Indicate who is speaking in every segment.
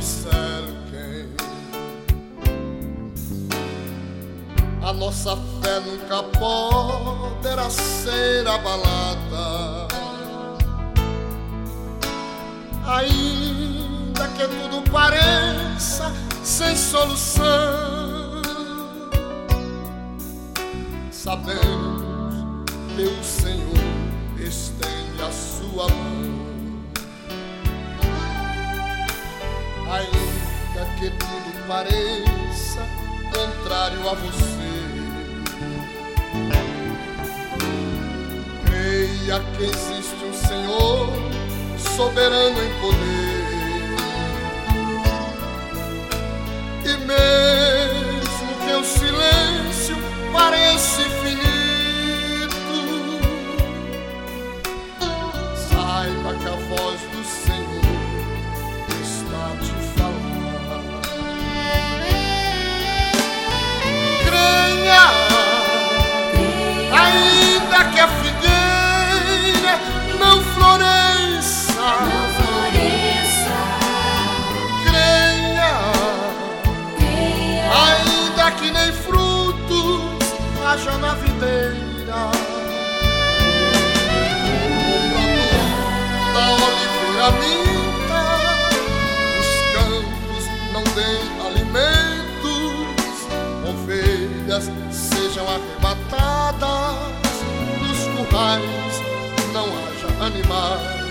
Speaker 1: nos cerquem. A nossa fé nunca poderá ser abalada, ainda que tudo pareça sem solução. Sabemos que o Senhor estende a sua mão, ainda que tudo pareça contrário a você. Creia que existe um Senhor soberano em poder, e mesmo que o silêncio pareça infinito, saiba que a voz do Senhor está a te falar. Creia, ainda que a figueira não floresça, creia, ainda que nem frutos haja na videira. O produto da oliveira minta, os campos não deem alimentos, ovelhas sejam arrebatadas, nos currais não haja animais.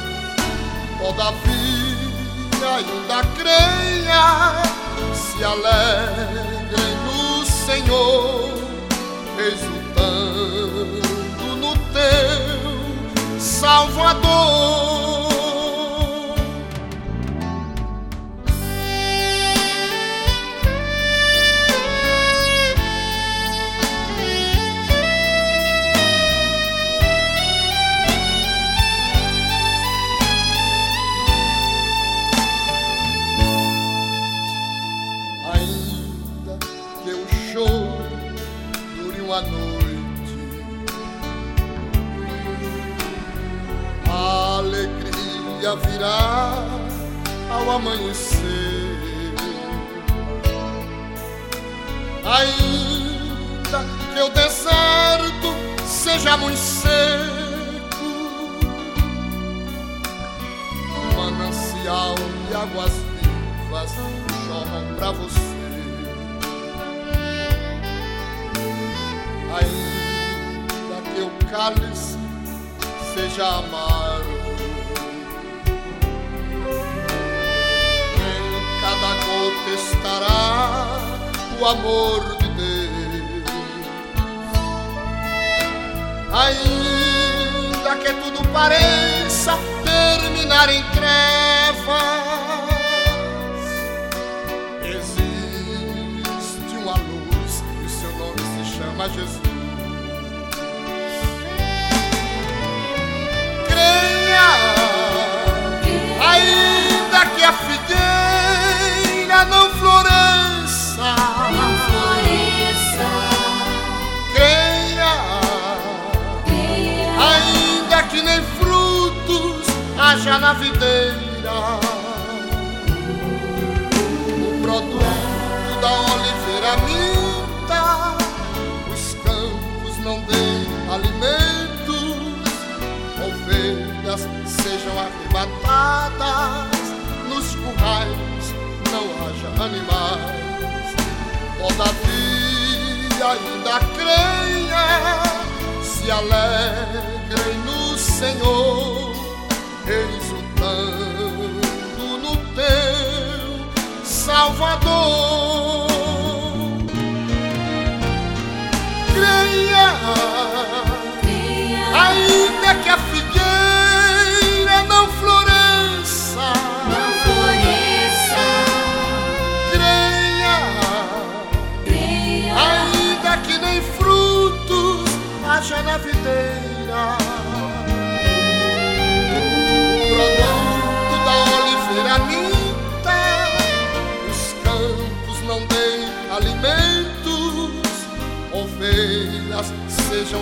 Speaker 1: Todavia ainda creia, se alegrem no Senhor, exultando no teu Salvador. Ainda que o choro dure uma noite, a alegria virá ao amanhecer. Ainda que o deserto seja muito seco, um manancial de águas vivas jorram pra você. Ainda que o cálice seja amargo, em cada gota estará o amor de Deus. Ainda que tudo pareça terminar em trevas, existe uma luz e seu nome se chama Jesus. Creia, ainda que a figueira não floresça, creia, ainda que nem frutos haja na videira. O produto da oliveira minta, os campos não deem alimentos, ovelhas sejam arrebatadas, nos currais não haja animais. Todavia ainda creia, se alegrem no Senhor, exultando no teu Salvador. Creia, ainda que a figueira não floresça, creia, ainda que nem frutos haja na videira. O produto da oliveira minta, os campos não deem alimentos, ovelhas sejam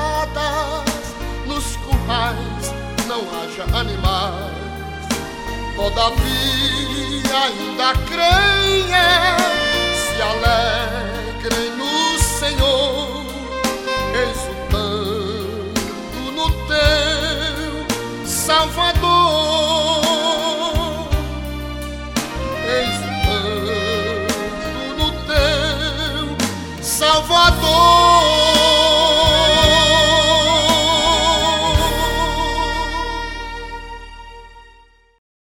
Speaker 1: arrebatadas, nos currais não haja animais. Todavia ainda creia, se alegrem no Senhor, exultando no teu Salvador, exultando no teu Salvador.